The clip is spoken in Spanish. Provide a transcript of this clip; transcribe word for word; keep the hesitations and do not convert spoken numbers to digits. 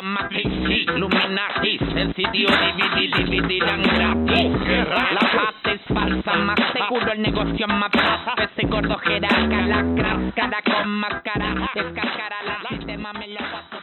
Matrix, Illuminati, el sitio divide, dividirán gratis. La paz es falsa, más seguro el negocio más bajo. Ese gordo jerarca, la cáscara con máscara, descascara la sistema me lo paso.